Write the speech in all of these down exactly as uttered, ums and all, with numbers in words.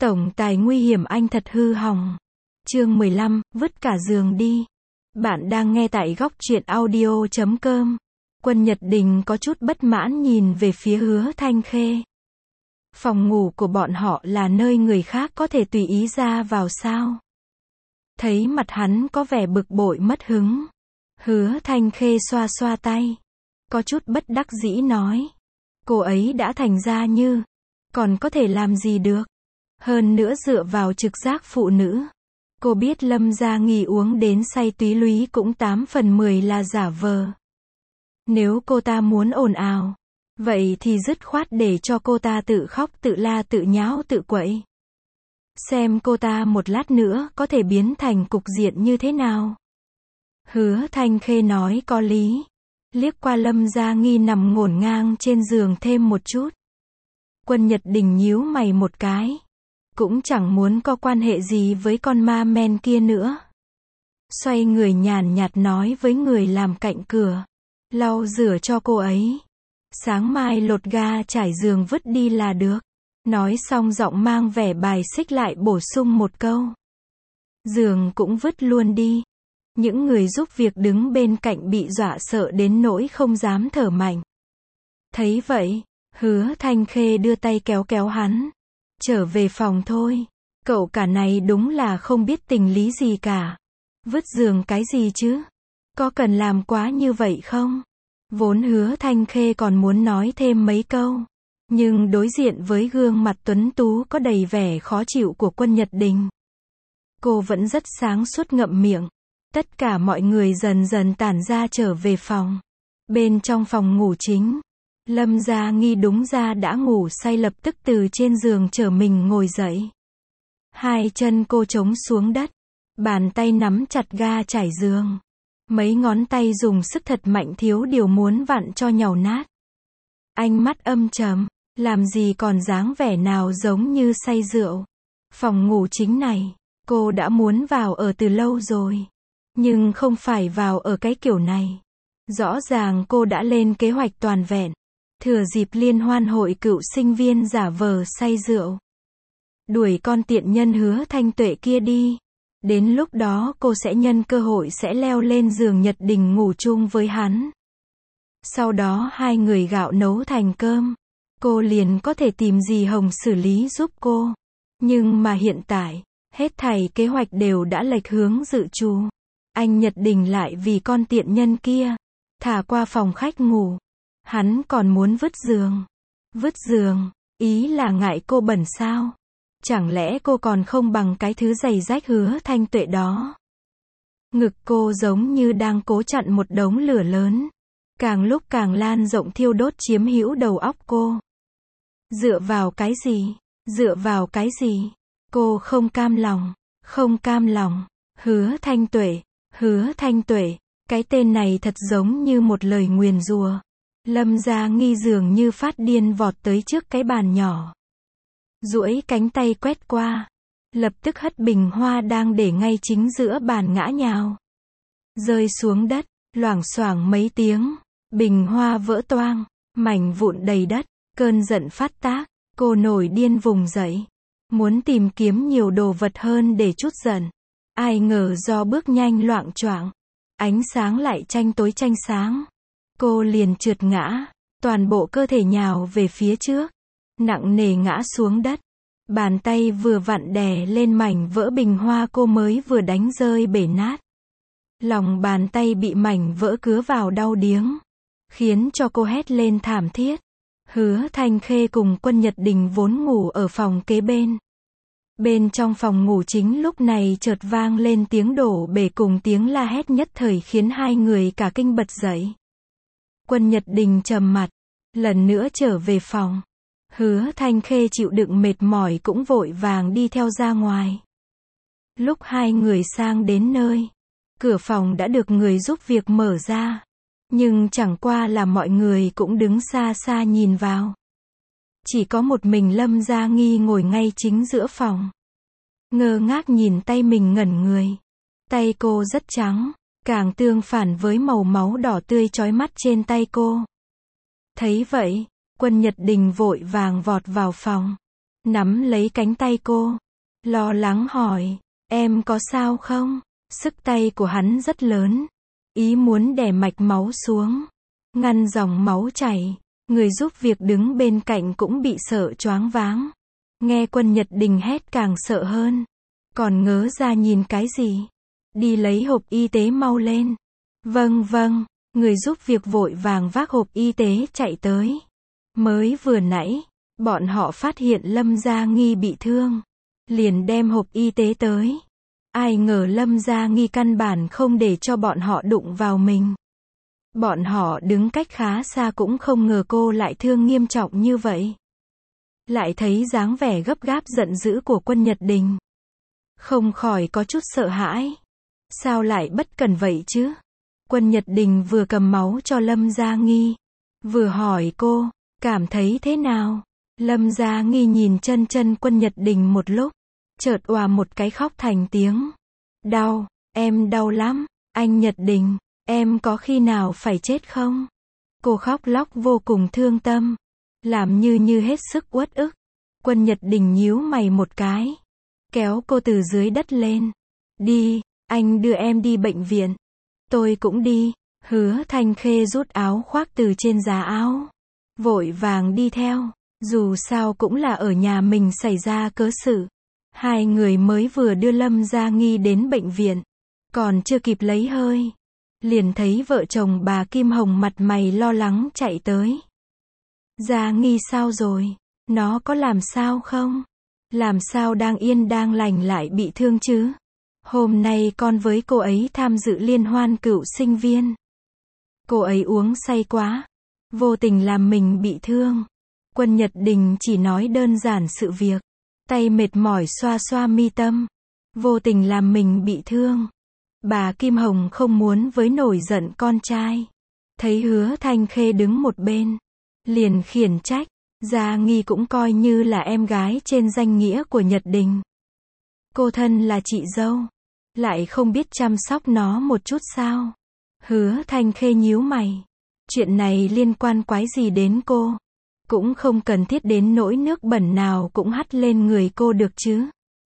Tổng tài nguy hiểm anh thật hư hỏng. Chương mười lăm, vứt cả giường đi. Bạn đang nghe tại góc truyện audio chấm com. Quân Nhật Đình có chút bất mãn nhìn về phía Hứa Thanh Khê. Phòng ngủ của bọn họ là nơi người khác có thể tùy ý ra vào sao? Thấy mặt hắn có vẻ bực bội mất hứng. Hứa Thanh Khê xoa xoa tay. Có chút bất đắc dĩ nói. Cô ấy đã thành ra như. Còn có thể làm gì được? Hơn nữa dựa vào trực giác phụ nữ. Cô biết Lâm Gia Nghi uống đến say túy lúy cũng tám phần mười là giả vờ. Nếu cô ta muốn ồn ào, vậy thì dứt khoát để cho cô ta tự khóc tự la tự nháo tự quậy. Xem cô ta một lát nữa có thể biến thành cục diện như thế nào. Hứa Thanh Khê nói có lý. Liếc qua Lâm Gia Nghi nằm ngổn ngang trên giường thêm một chút. Quân Nhật Đình nhíu mày một cái. Cũng chẳng muốn có quan hệ gì với con ma men kia nữa. Xoay người nhàn nhạt nói với người làm cạnh cửa. Lau rửa cho cô ấy. Sáng mai lột ga trải giường vứt đi là được. Nói xong giọng mang vẻ bài xích lại bổ sung một câu. Giường cũng vứt luôn đi. Những người giúp việc đứng bên cạnh bị dọa sợ đến nỗi không dám thở mạnh. Thấy vậy, Hứa Thanh Khê đưa tay kéo kéo hắn. Trở về phòng thôi. Cậu cả này đúng là không biết tình lý gì cả. Vứt giường cái gì chứ? Có cần làm quá như vậy không? Vốn Hứa Thanh Khê còn muốn nói thêm mấy câu. Nhưng đối diện với gương mặt tuấn tú có đầy vẻ khó chịu của Quân Nhật Đình. Cô vẫn rất sáng suốt ngậm miệng. Tất cả mọi người dần dần tản ra trở về phòng. Bên trong phòng ngủ chính. Lâm Gia Nghi đúng ra đã ngủ say lập tức từ trên giường trở mình ngồi dậy. Hai chân cô chống xuống đất. Bàn tay nắm chặt ga trải giường. Mấy ngón tay dùng sức thật mạnh thiếu điều muốn vặn cho nhàu nát. Ánh mắt âm trầm. Làm gì còn dáng vẻ nào giống như say rượu. Phòng ngủ chính này. Cô đã muốn vào ở từ lâu rồi. Nhưng không phải vào ở cái kiểu này. Rõ ràng cô đã lên kế hoạch toàn vẹn. Thừa dịp liên hoan hội cựu sinh viên giả vờ say rượu. Đuổi con tiện nhân Hứa Thanh Tuệ kia đi. Đến lúc đó cô sẽ nhân cơ hội sẽ leo lên giường Nhật Đình ngủ chung với hắn. Sau đó hai người gạo nấu thành cơm. Cô liền có thể tìm dì Hồng xử lý giúp cô. Nhưng mà hiện tại, hết thảy kế hoạch đều đã lệch hướng dự trù. Anh Nhật Đình lại vì con tiện nhân kia. Thả qua phòng khách ngủ. Hắn còn muốn vứt giường. Vứt giường, ý là ngại cô bẩn sao? Chẳng lẽ cô còn không bằng cái thứ giày rách Hứa Thanh Tuệ đó? Ngực cô giống như đang cố chặn một đống lửa lớn. Càng lúc càng lan rộng thiêu đốt chiếm hữu đầu óc cô. Dựa vào cái gì? Dựa vào cái gì? Cô không cam lòng. Không cam lòng. Hứa Thanh Tuệ. Hứa Thanh Tuệ. Cái tên này thật giống như một lời nguyền rủa. Lâm Gia Nghi dường như phát điên vọt tới trước cái bàn nhỏ. Duỗi cánh tay quét qua. Lập tức hất bình hoa đang để ngay chính giữa bàn ngã nhào. Rơi xuống đất, loảng xoảng mấy tiếng. Bình hoa vỡ toang. Mảnh vụn đầy đất. Cơn giận phát tác. Cô nổi điên vùng dậy. Muốn tìm kiếm nhiều đồ vật hơn để trút giận. Ai ngờ do bước nhanh loạng choạng. Ánh sáng lại tranh tối tranh sáng. Cô liền trượt ngã. Toàn bộ cơ thể nhào về phía trước. Nặng nề ngã xuống đất. Bàn tay vừa vặn đè lên mảnh vỡ bình hoa cô mới vừa đánh rơi bể nát. Lòng bàn tay bị mảnh vỡ cứa vào đau điếng. Khiến cho cô hét lên thảm thiết. Hứa Thanh Khê cùng Quân Nhật Đình vốn ngủ ở phòng kế bên. Bên trong phòng ngủ chính lúc này chợt vang lên tiếng đổ bể cùng tiếng la hét nhất thời khiến hai người cả kinh bật dậy. Quân Nhật Đình trầm mặt. Lần nữa trở về phòng. Hứa Thanh Khê chịu đựng mệt mỏi cũng vội vàng đi theo ra ngoài. Lúc hai người sang đến nơi. Cửa phòng đã được người giúp việc mở ra. Nhưng chẳng qua là mọi người cũng đứng xa xa nhìn vào. Chỉ có một mình Lâm Gia Nghi ngồi ngay chính giữa phòng. Ngơ ngác nhìn tay mình ngẩn người. Tay cô rất trắng. Càng tương phản với màu máu đỏ tươi chói mắt trên tay cô. Thấy vậy, Quân Nhật Đình vội vàng vọt vào phòng. nắm lấy cánh tay cô, lo lắng hỏi, em có sao không? Sức tay của hắn rất lớn, ý muốn đè mạch máu xuống, ngăn dòng máu chảy. Người giúp việc đứng bên cạnh cũng bị sợ choáng váng. Nghe Quân Nhật Đình hét càng sợ hơn. Còn ngớ ra nhìn cái gì? Đi lấy hộp y tế mau lên. Vâng vâng, người giúp việc vội vàng vác hộp y tế chạy tới. Mới vừa nãy, bọn họ phát hiện Lâm Gia Nghi bị thương. Liền đem hộp y tế tới. Ai ngờ Lâm Gia Nghi căn bản không để cho bọn họ đụng vào mình. Bọn họ đứng cách khá xa cũng không ngờ cô lại thương nghiêm trọng như vậy. Lại thấy dáng vẻ gấp gáp giận dữ của Quân Nhật Đình. Không khỏi có chút sợ hãi. Sao lại bất cần vậy chứ? Quân Nhật Đình vừa cầm máu cho Lâm Gia Nghi, vừa hỏi cô, cảm thấy thế nào? Lâm Gia Nghi nhìn chân chân Quân Nhật Đình một lúc, chợt òa một cái khóc thành tiếng. Đau, em đau lắm, anh Nhật Đình, em có khi nào phải chết không? Cô khóc lóc vô cùng thương tâm, làm như như hết sức uất ức. Quân Nhật Đình nhíu mày một cái, kéo cô từ dưới đất lên. Đi, anh đưa em đi bệnh viện. Tôi cũng đi. Hứa Thanh Khê rút áo khoác từ trên giá áo, vội vàng đi theo. Dù sao cũng là ở nhà mình xảy ra cớ sự. Hai người mới vừa đưa Lâm Gia Nghi đến bệnh viện, còn chưa kịp lấy hơi, liền thấy vợ chồng bà Kim Hồng mặt mày lo lắng chạy tới. Gia Nghi sao rồi? Nó có làm sao không? Làm sao đang yên đang lành lại bị thương chứ? Hôm nay con với cô ấy tham dự liên hoan cựu sinh viên. Cô ấy uống say quá, vô tình làm mình bị thương. Quân Nhật Đình chỉ nói đơn giản sự việc, tay mệt mỏi xoa xoa mi tâm, vô tình làm mình bị thương. Bà Kim Hồng không muốn với nổi giận con trai. Thấy Hứa Thanh Khê đứng một bên, liền khiển trách, Gia Nghi cũng coi như là em gái trên danh nghĩa của Nhật Đình. Cô thân là chị dâu, lại không biết chăm sóc nó một chút sao? Hứa Thanh Khê nhíu mày, chuyện này liên quan quái gì đến cô? Cũng không cần thiết đến nỗi nước bẩn nào cũng hắt lên người cô được chứ.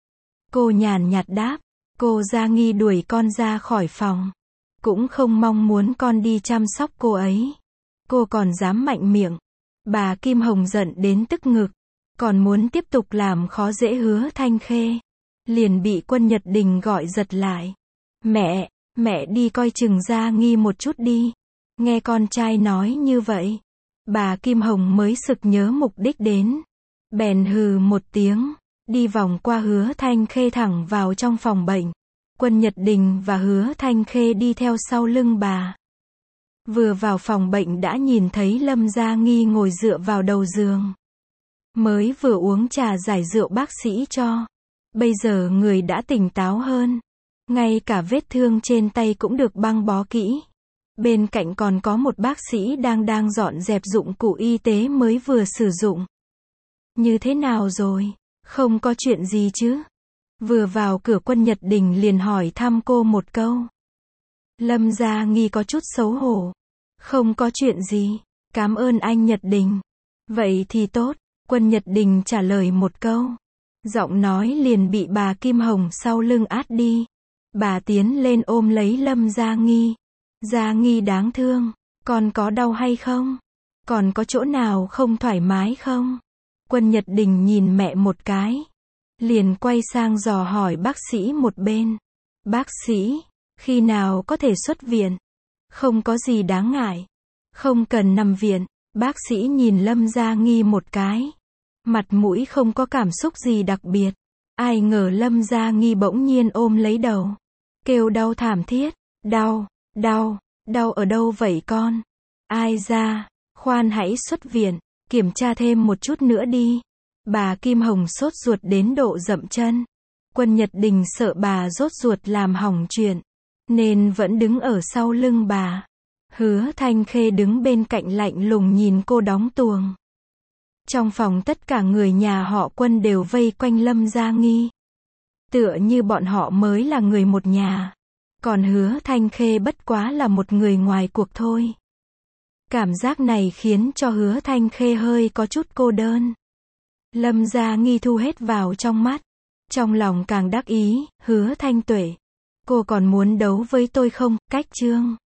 Cô nhàn nhạt đáp, cô Gia Nghi đuổi con ra khỏi phòng, cũng không mong muốn con đi chăm sóc cô ấy. Cô còn dám mạnh miệng. Bà Kim Hồng giận đến tức ngực, còn muốn tiếp tục làm khó dễ Hứa Thanh Khê. Liền bị Quân Nhật Đình gọi giật lại. Mẹ, mẹ đi coi chừng Gia Nghi một chút đi. Nghe con trai nói như vậy, bà Kim Hồng mới sực nhớ mục đích đến. Bèn hừ một tiếng, đi vòng qua Hứa Thanh Khê thẳng vào trong phòng bệnh. Quân Nhật Đình và Hứa Thanh Khê đi theo sau lưng bà. Vừa vào phòng bệnh đã nhìn thấy Lâm Gia Nghi ngồi dựa vào đầu giường. Mới vừa uống trà giải rượu bác sĩ cho. Bây giờ người đã tỉnh táo hơn. Ngay cả vết thương trên tay cũng được băng bó kỹ. Bên cạnh còn có một bác sĩ đang đang dọn dẹp dụng cụ y tế mới vừa sử dụng. Như thế nào rồi? Không có chuyện gì chứ? Vừa vào cửa Quân Nhật Đình liền hỏi thăm cô một câu. Lâm Gia Nghi có chút xấu hổ. Không có chuyện gì. Cảm ơn anh Nhật Đình. Vậy thì tốt. Quân Nhật Đình trả lời một câu. Giọng nói liền bị bà Kim Hồng sau lưng át đi. Bà tiến lên ôm lấy Lâm Gia Nghi. Gia Nghi đáng thương. Con có đau hay không? Còn có chỗ nào không thoải mái không? Quân Nhật Đình nhìn mẹ một cái. Liền quay sang dò hỏi bác sĩ một bên. Bác sĩ, khi nào có thể xuất viện? Không có gì đáng ngại. Không cần nằm viện. Bác sĩ nhìn Lâm Gia Nghi một cái. Mặt mũi không có cảm xúc gì đặc biệt. Ai ngờ Lâm Gia Nghi bỗng nhiên ôm lấy đầu. Kêu đau thảm thiết. Đau, đau, đau ở đâu vậy con? Ai ra, khoan hãy xuất viện, kiểm tra thêm một chút nữa đi. Bà Kim Hồng sốt ruột đến độ dậm chân. Quân Nhật Đình sợ bà rốt ruột làm hỏng chuyện, nên vẫn đứng ở sau lưng bà. Hứa Thanh Khê đứng bên cạnh lạnh lùng nhìn cô đóng tuồng. Trong phòng tất cả người nhà họ Quân đều vây quanh Lâm Gia Nghi. Tựa như bọn họ mới là người một nhà. Còn Hứa Thanh Khê bất quá là một người ngoài cuộc thôi. Cảm giác này khiến cho Hứa Thanh Khê hơi có chút cô đơn. Lâm Gia Nghi thu hết vào trong mắt. Trong lòng càng đắc ý, Hứa Thanh Tuệ. Cô còn muốn đấu với tôi không, cách chương.